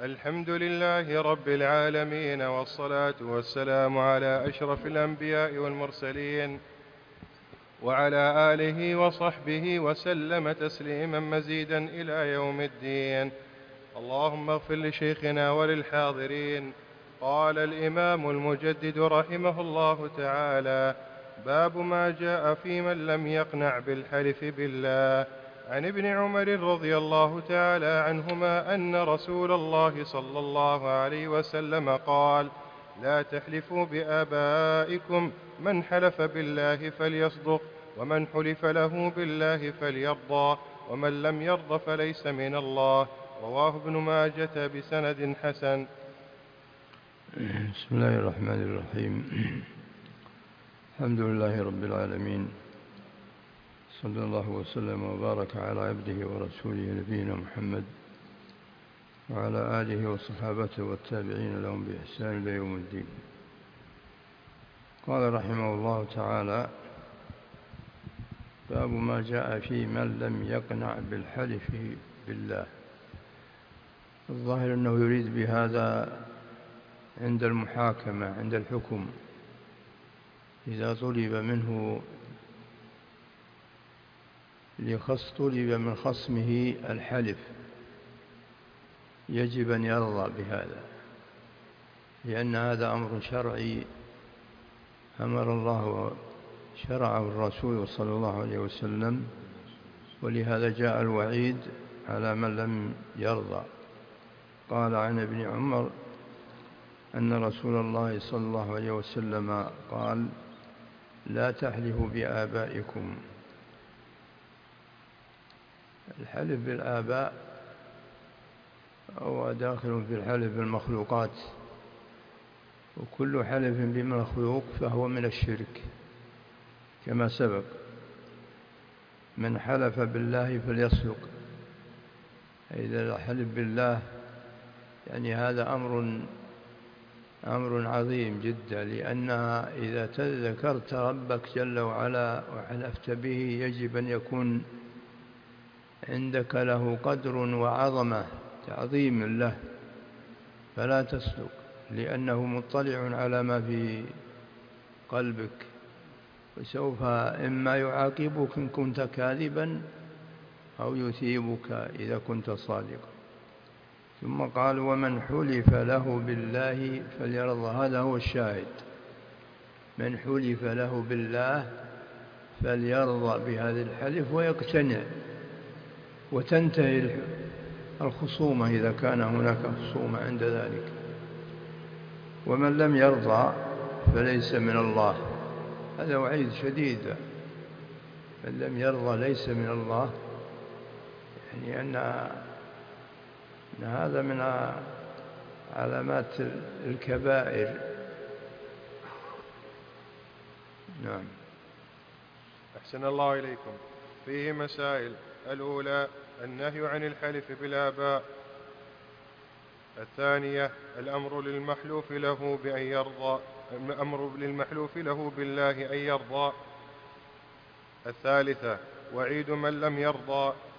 الحمد لله رب العالمين، والصلاة والسلام على أشرف الأنبياء والمرسلين، وعلى آله وصحبه وسلم تسليما مزيدا إلى يوم الدين. اللهم اغفر لشيخنا وللحاضرين. قال الإمام المجدد رحمه الله تعالى: باب ما جاء في من لم يقنع بالحلف بالله. عن ابن عمر رضي الله تعالى عنهما أن رسول الله صلى الله عليه وسلم قال: لا تحلفوا بآبائكم، من حلف بالله فليصدق، ومن حلف له بالله فليرضى، ومن لم يرض فليس من الله. رواه ابن ماجة بسند حسن. بسم الله الرحمن الرحيم. الحمد لله رب العالمين، صلى الله وسلم وبارك على عبده ورسوله نبينا محمد وعلى آله وصحابته والتابعين لهم بإحسان إلى يوم الدين. قال رحمه الله تعالى: باب ما جاء في من لم يقنع بالحلف بالله. الظاهر أنه يريد بهذا عند المحاكمة، عند الحكم، إذا طلب من خصمه الحلف يجب أن يرضى بهذا، لأن هذا أمر شرعي أمر الله وشرعه الرسول صلى الله عليه وسلم، ولهذا جاء الوعيد على من لم يرضى. قال عن ابن عمر أن رسول الله صلى الله عليه وسلم قال: لا تحلفوا بآبائكم. الحلف بالآباء هو داخل في الحلف بالمخلوقات، وكل حلف بمخلوق فهو من الشرك كما سبق. من حلف بالله فليصدق. إذا حلف بالله يعني هذا أمر عظيم جدا، لأنها إذا ذكرت ربك جل وعلا وحلفت به يجب أن يكون عندك له قدر وعظمة، تعظيم له، فلا تصدق، لأنه مطلع على ما في قلبك، وسوف إما يعاقبك إن كنت كاذبا أو يثيبك إذا كنت صادقا. ثم قال: ومن حلف له بالله فليرضى. هذا هو الشاهد: من حلف له بالله فليرضى بهذا الحلف ويقتنع، وتنتهي الخصومة إذا كان هناك خصومة عند ذلك. ومن لم يرضى فليس من الله. هذا وعيد شديد. من لم يرضى ليس من الله، يعني أن هذا من علامات الكبائر. نعم. أحسن الله إليكم. فيه مسائل: الأولى النهي عن الحلف بالآباء. الثانية الأمر للمحلوف له بأن يرضى، الأمر للمحلوف له بالله أن يرضى. الثالثة وعيد من لم يرضى.